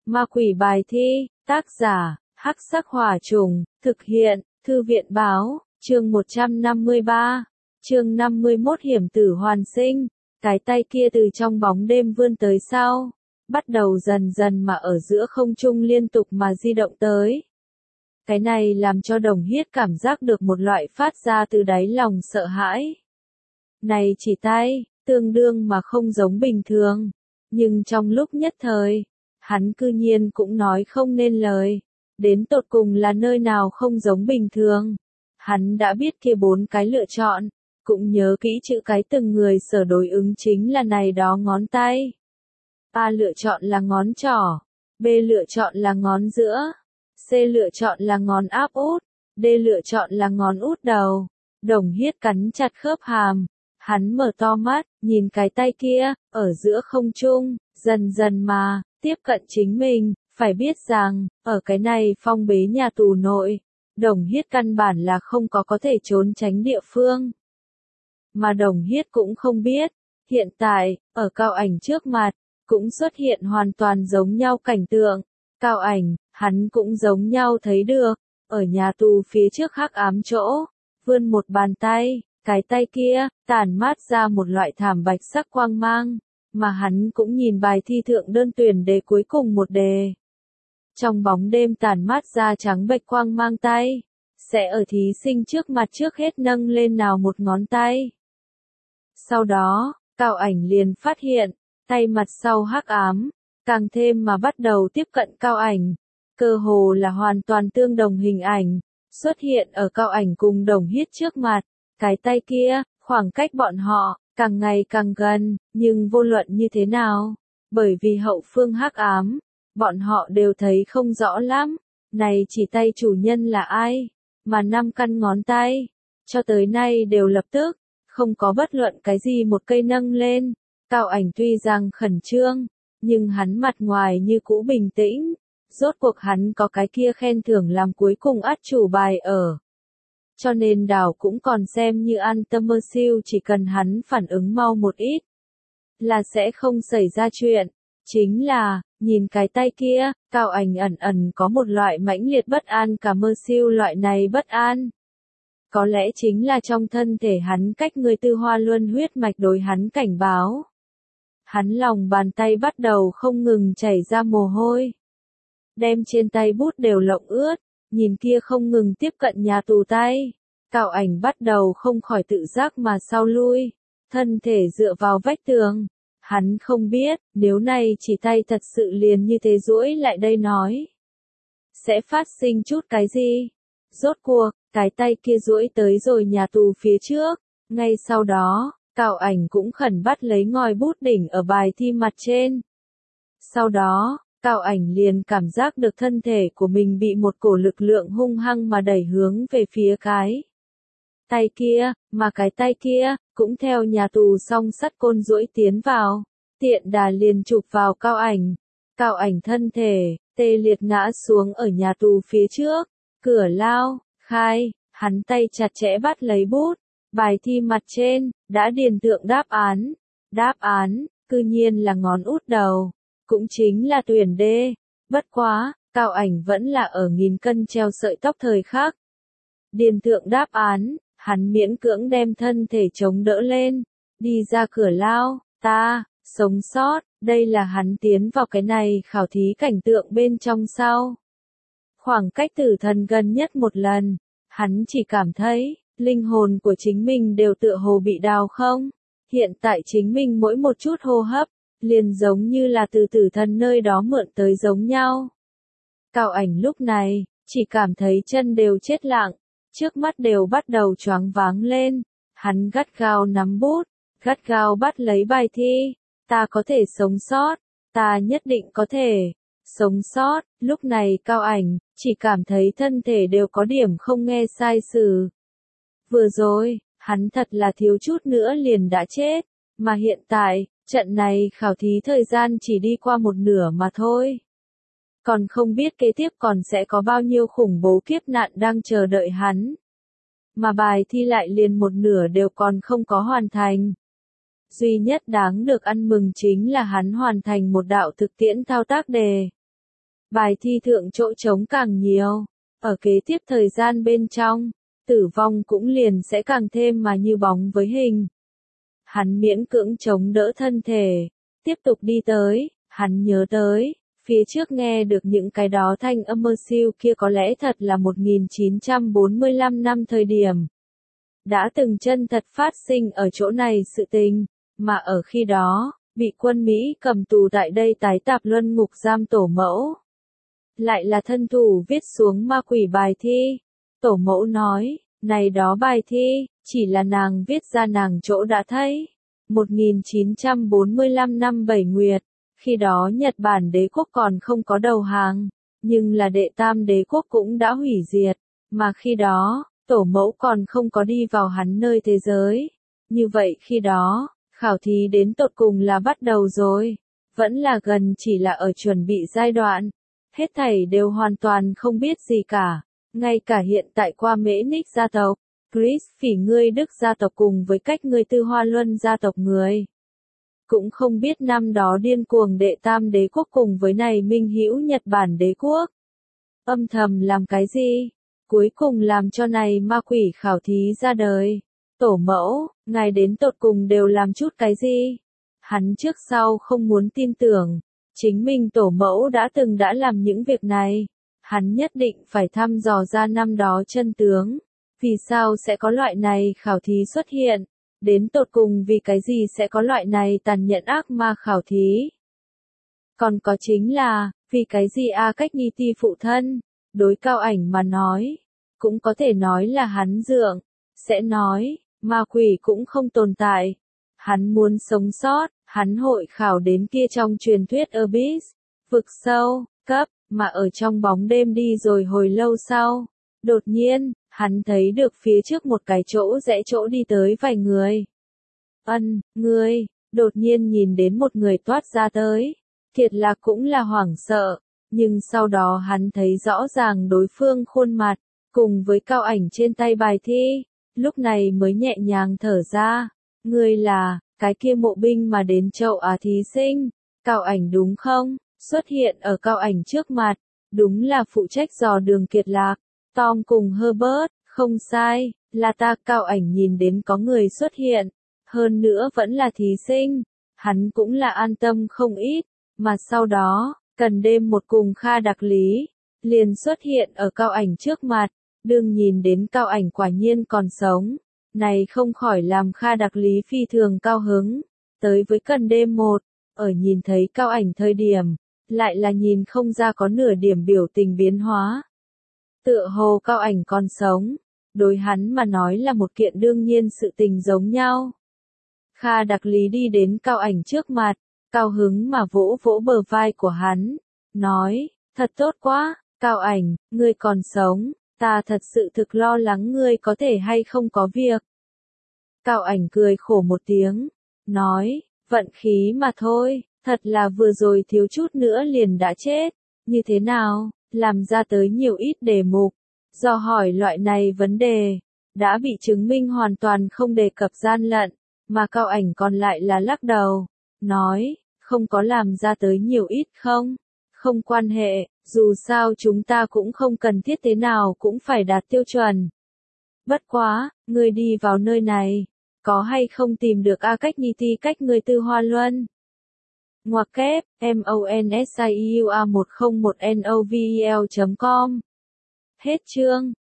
Ma quỷ bài thi, tác giả, Hắc Sắc Hỏa Trùng, thực hiện, Thư viện báo, chương 153, chương 51 hiểm tử hoàn sinh, cái tay kia từ trong bóng đêm vươn tới sau, bắt đầu dần dần mà ở giữa không trung liên tục mà di động tới. Cái này làm cho Đồng Hiết cảm giác được một loại phát ra từ đáy lòng sợ hãi. Này chỉ tay, tương đương mà không giống bình thường, nhưng trong lúc nhất thời, hắn cư nhiên cũng nói không nên lời, đến tột cùng là nơi nào không giống bình thường. Hắn đã biết kia 4 cái lựa chọn, cũng nhớ kỹ chữ cái từng người sở đối ứng chính là này đó ngón tay. A lựa chọn là ngón trỏ, B lựa chọn là ngón giữa, C lựa chọn là ngón áp út, D lựa chọn là ngón út đầu. Đồng Hiết cắn chặt khớp hàm, hắn mở to mắt, nhìn cái tay kia, ở giữa không trung, dần dần mà, tiếp cận chính mình, phải biết rằng, ở cái này phong bế nhà tù nội, Đồng Hiết căn bản là không có thể trốn tránh địa phương. Mà Đồng Hiết cũng không biết, hiện tại, ở Cao Ảnh trước mặt, cũng xuất hiện hoàn toàn giống nhau cảnh tượng. Cao Ảnh, hắn cũng giống nhau thấy được, ở nhà tù phía trước hắc ám chỗ, vươn một bàn tay, cái tay kia, tản mát ra một loại thảm bạch sắc quang mang, mà hắn cũng nhìn bài thi thượng đơn tuyển đề cuối cùng một đề. Trong bóng đêm tản mát ra trắng bạch quang mang tay, sẽ ở thí sinh trước mặt trước hết nâng lên nào một ngón tay. Sau đó, Cao Ảnh liền phát hiện, tay mặt sau hắc ám, càng thêm mà bắt đầu tiếp cận Cao Ảnh, cơ hồ là hoàn toàn tương đồng hình ảnh, xuất hiện ở Cao Ảnh cùng Đồng Hiết trước mặt, cái tay kia, khoảng cách bọn họ, càng ngày càng gần, nhưng vô luận như thế nào, bởi vì hậu phương hắc ám, bọn họ đều thấy không rõ lắm, này chỉ tay chủ nhân là ai, mà 5 căn ngón tay, cho tới nay đều lập tức, không có bất luận cái gì một cây nâng lên. Cao Ảnh tuy rằng khẩn trương, nhưng hắn mặt ngoài như cũ bình tĩnh, rốt cuộc hắn có cái kia khen thưởng làm cuối cùng át chủ bài ở. Cho nên đảo cũng còn xem như an tâm mơ siêu, chỉ cần hắn phản ứng mau một ít, là sẽ không xảy ra chuyện. Chính là, nhìn cái tay kia, Cao Ảnh ẩn ẩn có một loại mãnh liệt bất an, cả mơ siêu loại này bất an. Có lẽ chính là trong thân thể hắn cách người tư hoa luân huyết mạch đối hắn cảnh báo. Hắn lòng bàn tay bắt đầu không ngừng chảy ra mồ hôi. Đem trên tay bút đều lộng ướt, nhìn kia không ngừng tiếp cận nhà tù tay. Cao Ảnh bắt đầu không khỏi tự giác mà sau lui, thân thể dựa vào vách tường. Hắn không biết, nếu này chỉ tay thật sự liền như thế duỗi lại đây nói, sẽ phát sinh chút cái gì? Rốt cuộc, cái tay kia duỗi tới rồi nhà tù phía trước, ngay sau đó, Cao Ảnh cũng khẩn bắt lấy ngòi bút đỉnh ở bài thi mặt trên. Sau đó, Cao Ảnh liền cảm giác được thân thể của mình bị một cổ lực lượng hung hăng mà đẩy hướng về phía cái tay kia, mà cái tay kia, cũng theo nhà tù song sắt côn duỗi tiến vào, tiện đà liền chụp vào Cao Ảnh. Cao Ảnh thân thể, tê liệt ngã xuống ở nhà tù phía trước, cửa lao, khai, hắn tay chặt chẽ bắt lấy bút, bài thi mặt trên, đã điền thượng đáp án, cư nhiên là ngón út đầu, cũng chính là tuyển D, bất quá, Cao Ảnh vẫn là ở nghìn cân treo sợi tóc thời khắc. Điền thượng đáp án, hắn miễn cưỡng đem thân thể chống đỡ lên, đi ra cửa lao, sống sót, đây là hắn tiến vào cái này khảo thí cảnh tượng bên trong sau. Khoảng cách tử thần gần nhất một lần, hắn chỉ cảm thấy, linh hồn của chính mình đều tựa hồ bị đào không. Hiện tại chính mình mỗi một chút hô hấp, liền giống như là từ tử thần nơi đó mượn tới giống nhau. Cao Ảnh lúc này, chỉ cảm thấy chân đều chết lặng, trước mắt đều bắt đầu choáng váng lên, hắn gắt gao nắm bút, gắt gao bắt lấy bài thi, ta có thể sống sót, ta nhất định có thể sống sót. Lúc này Cao Ảnh, chỉ cảm thấy thân thể đều có điểm không nghe sai sử. Vừa rồi, hắn thật là thiếu chút nữa liền đã chết, mà hiện tại, trận này khảo thí thời gian chỉ đi qua một nửa mà thôi. Còn không biết kế tiếp còn sẽ có bao nhiêu khủng bố kiếp nạn đang chờ đợi hắn. Mà bài thi lại liền một nửa đều còn không có hoàn thành. Duy nhất đáng được ăn mừng chính là hắn hoàn thành một đạo thực tiễn thao tác đề. bài thi thượng chỗ trống càng nhiều, ở kế tiếp thời gian bên trong, tử vong cũng liền sẽ càng thêm mà như bóng với hình. Hắn miễn cưỡng chống đỡ thân thể, tiếp tục đi tới, hắn nhớ tới, phía trước nghe được những cái đó thanh âm mơ siêu kia có lẽ thật là 1945 năm thời điểm. Đã từng chân thật phát sinh ở chỗ này sự tình, mà ở khi đó, bị quân Mỹ cầm tù tại đây tái tạp luân ngục giam tổ mẫu. Lại là thân thủ viết xuống ma quỷ bài thi. Tổ mẫu nói, này đó bài thi, chỉ là nàng viết ra nàng chỗ đã thấy. 1945 năm 7 Nguyệt, khi đó Nhật Bản đế quốc còn không có đầu hàng, nhưng là đệ tam đế quốc cũng đã hủy diệt, mà khi đó, tổ mẫu còn không có đi vào hắn nơi thế giới. Như vậy khi đó, khảo thí đến tột cùng là bắt đầu rồi, vẫn là gần chỉ là ở chuẩn bị giai đoạn. Hết thảy đều hoàn toàn không biết gì cả, ngay cả hiện tại qua Mễ Ních gia tộc, Chris phỉ ngươi Đức gia tộc cùng với cách ngươi Tư Hoa Luân gia tộc người. Cũng không biết năm đó điên cuồng đệ tam đế quốc cùng với này minh hữu Nhật Bản đế quốc. Âm thầm làm cái gì? Cuối cùng làm cho này ma quỷ khảo thí ra đời. Tổ mẫu, ngài đến tột cùng đều làm chút cái gì? Hắn trước sau không muốn tin tưởng. Chính mình tổ mẫu đã làm những việc này. Hắn nhất định phải thăm dò ra năm đó chân tướng. Vì sao sẽ có loại này khảo thí xuất hiện? Đến tột cùng vì cái gì sẽ có loại này tàn nhẫn ác ma khảo thí? Còn có chính là, vì cái gì cách ni ti phụ thân, đối Cao Ảnh mà nói, cũng có thể nói là hắn dượng, sẽ nói, ma quỷ cũng không tồn tại. Hắn muốn sống sót, hắn hội khảo đến kia trong truyền thuyết Abyss, vực sâu, cấp, mà ở trong bóng đêm đi rồi hồi lâu sau. Đột nhiên, hắn thấy được phía trước một cái chỗ rẽ chỗ đi tới vài người. Người, đột nhiên nhìn đến một người toát ra tới. Thiệt là cũng là hoảng sợ, nhưng sau đó hắn thấy rõ ràng đối phương khuôn mặt, cùng với Cao Ảnh trên tay bài thi, lúc này mới nhẹ nhàng thở ra. Người là, cái kia mộ binh mà đến chậu thí sinh, Cao Ảnh đúng không? Xuất hiện ở Cao Ảnh trước mặt, đúng là phụ trách dò đường Kiệt Lạc. Tom cùng Herbert, không sai, là ta. Cao Ảnh nhìn đến có người xuất hiện, hơn nữa vẫn là thí sinh, hắn cũng là an tâm không ít, mà sau đó, cần đêm một cùng Kha Đặc Lý, liền xuất hiện ở Cao Ảnh trước mặt, đương nhìn đến Cao Ảnh quả nhiên còn sống, này không khỏi làm Kha Đặc Lý phi thường cao hứng, tới với cần đêm một, ở nhìn thấy Cao Ảnh thời điểm, lại là nhìn không ra có nửa điểm biểu tình biến hóa. Tựa hồ Cao Ảnh còn sống, đối hắn mà nói là một kiện đương nhiên sự tình giống nhau. Kha Đặc Lý đi đến Cao Ảnh trước mặt, cao hứng mà vỗ vỗ bờ vai của hắn, nói, thật tốt quá, Cao Ảnh, ngươi còn sống, ta thật sự thực lo lắng ngươi có thể hay không có việc. Cao Ảnh cười khổ một tiếng, nói, vận khí mà thôi, thật là vừa rồi thiếu chút nữa liền đã chết, như thế nào, làm ra tới nhiều ít đề mục, do hỏi loại này vấn đề, đã bị chứng minh hoàn toàn không đề cập gian lận, mà Cao Ảnh còn lại là lắc đầu, nói, không có làm ra tới nhiều ít không? Không quan hệ, dù sao chúng ta cũng không cần thiết thế nào cũng phải đạt tiêu chuẩn. Bất quá, ngươi đi vào nơi này, có hay không tìm được cách ni ti cách ngươi Tư Hoa Luân? Ngoặc kép, MONSIUA101NOVEL.com. Hết chương.